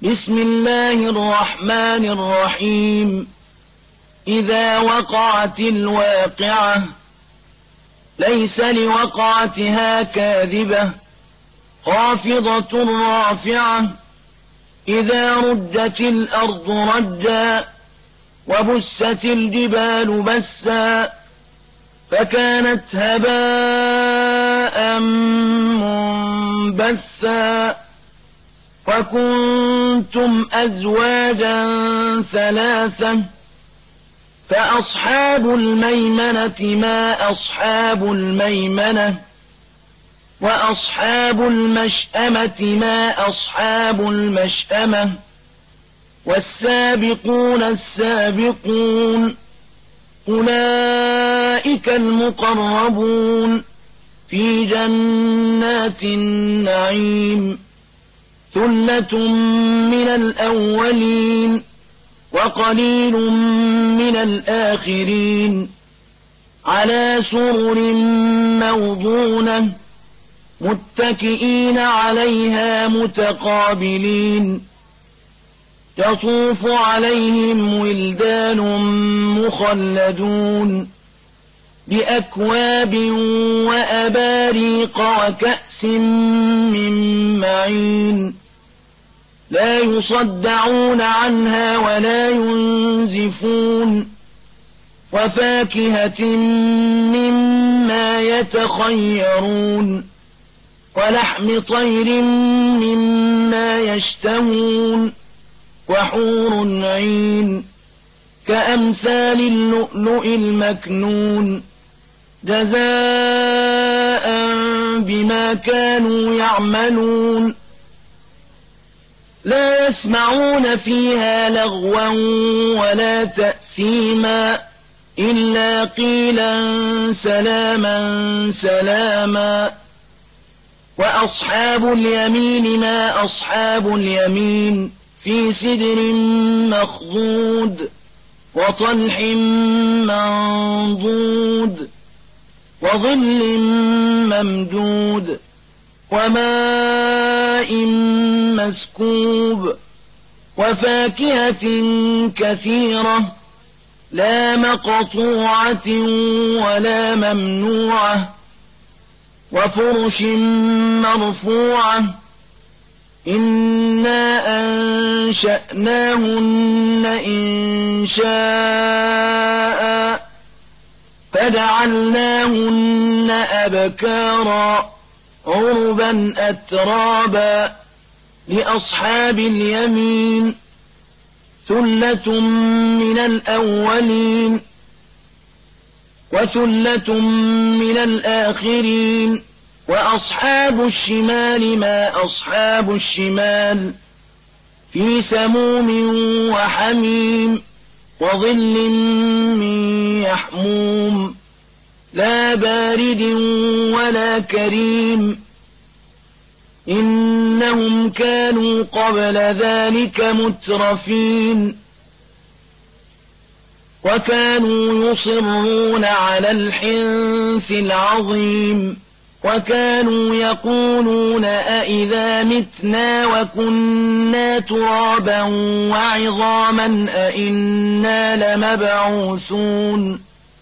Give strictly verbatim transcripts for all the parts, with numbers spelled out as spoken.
بسم الله الرحمن الرحيم إذا وقعت الواقعة ليس لوقعتها كاذبة خافضة رافعة إذا رجت الأرض رجا وبست الجبال بسا فكانت هباء منبثا وكنتم أزواجا ثلاثة فأصحاب الميمنة ما أصحاب الميمنة وأصحاب المشأمة ما أصحاب المشأمة والسابقون السابقون أولئك المقربون في جنات النعيم ثلة من الأولين وقليل من الآخرين على سرر موضونة متكئين عليها متقابلين يطوف عليهم ولدان مخلدون بأكواب وأباريق وكأس من معين لا يصدعون عنها ولا ينزفون وفاكهة مما يتخيرون ولحم طير مما يشتهون وحور عين كأمثال اللؤلؤ المكنون جزاء بما كانوا يعملون لا يسمعون فيها لغوا ولا تأثيما إلا قيلا سلاما سلاما وأصحاب اليمين ما أصحاب اليمين في سدر مخضود وطلح منضود وظل ممدود وماء مسكوب وفاكهة كثيرة لا مقطوعة ولا ممنوعة وفرش مرفوعة إنا أنشأناهن إنشاء فجعلناهن أبكارا عربا أترابا لأصحاب اليمين ثلة من الأولين وثلة من الآخرين وأصحاب الشمال ما أصحاب الشمال في سموم وحميم وظل من يحموم لا بارد ولا كريم إنهم كانوا قبل ذلك مترفين وكانوا يصرون على الحنث العظيم وكانوا يقولون أئذا متنا وكنا ترابا وعظاما أئنا لمبعوثون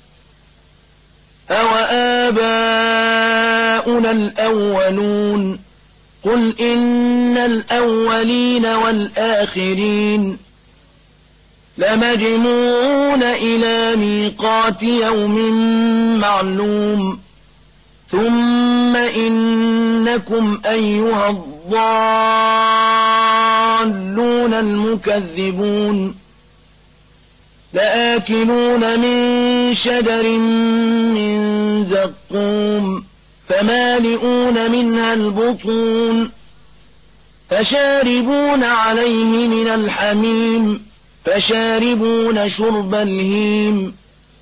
أوآباؤنا الأولون قل إن الأولين والآخرين لمجموعون إلى ميقات يوم معلوم ثم إنكم أيها الضالون المكذبون لآكلون من شجر من زقوم فمالئون منها البطون فشاربون عليه من الحميم فشاربون شرب الهيم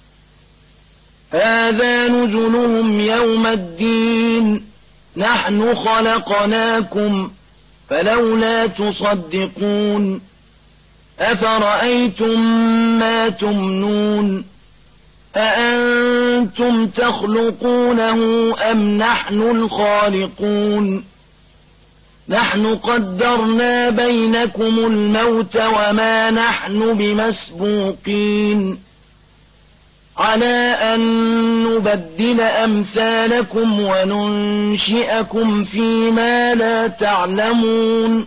هذا نزلهم يوم الدين نحن خلقناكم فلولا تصدقون أفرأيتم ما تمنون أأنتم تخلقونه أم نحن الخالقون نحن قدرنا بينكم الموت وما نحن بمسبوقين على أن نبدل أمثالكم وننشئكم فيما لا تعلمون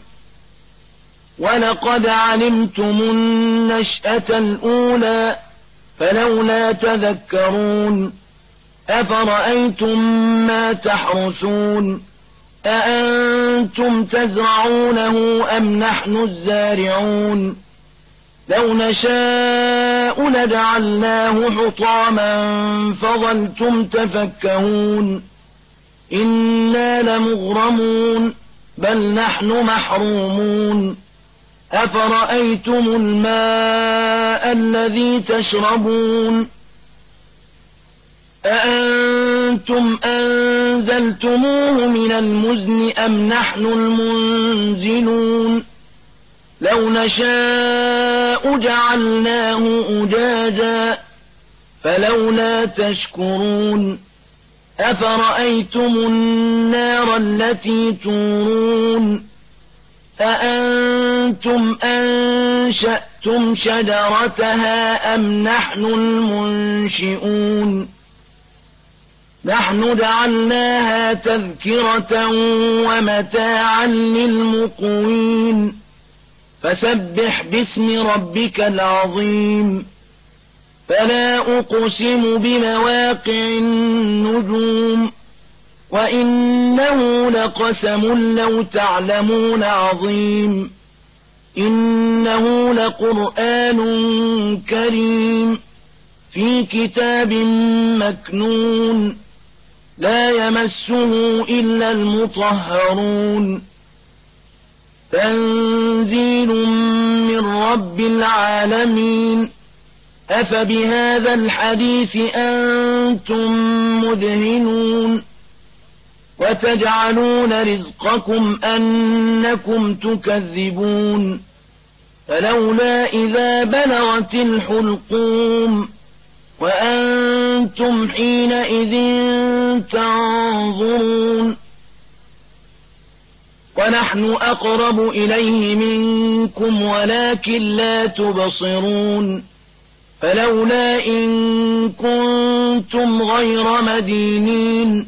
ولقد علمتم النشأة الأولى فلولا تذكرون أفرأيتم ما تحرثون أأنتم تزرعونه أم نحن الزارعون لو نشاء لجعلناه حطاما فظلتم تفكهون إنا لمغرمون بل نحن محرومون أفرأيتم الماء الذي تشربون أأنتم أنزلتموه من المزن أم نحن المنزلون لو نشاء جعلناه أجاجا فلولا تشكرون أفرأيتم النار التي تورون أأنتم أنشأتم شجرتها أم نحن المنشئون نحن جعلناها تذكرة ومتاعا للمقوين فسبح باسم ربك العظيم فلا أقسم بمواقع النجوم وإنه لقسم لو تعلمون عظيم إنه لقرآن كريم في كتاب مكنون لا يمسه إلا المطهرون تنزيل من رب العالمين أفبهذا الحديث أنتم مدهنون وتجعلون رزقكم أنكم تكذبون فلولا إذا بلغت الحلقوم وأنتم حينئذ تنظرون ونحن أقرب إليه منكم ولكن لا تبصرون فلولا إن كنتم غير مدينين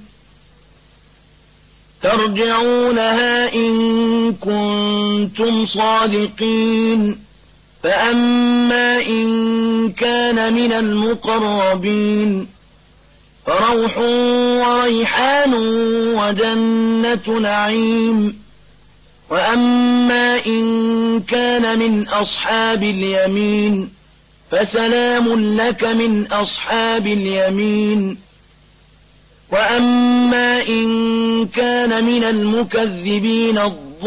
ترجعونها إن كنتم صادقين فأما إن كان من المقربين فروح وريحان وجنة نعيم وأما إن كان من أصحاب اليمين فسلام لك من أصحاب اليمين وأما إن كان من المكذبين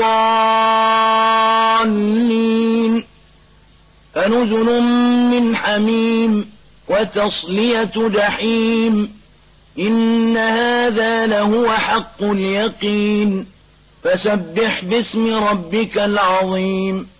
الضالين فنزل من حميم وتصلية جحيم إن هذا لهو حق اليقين فسبح باسم ربك العظيم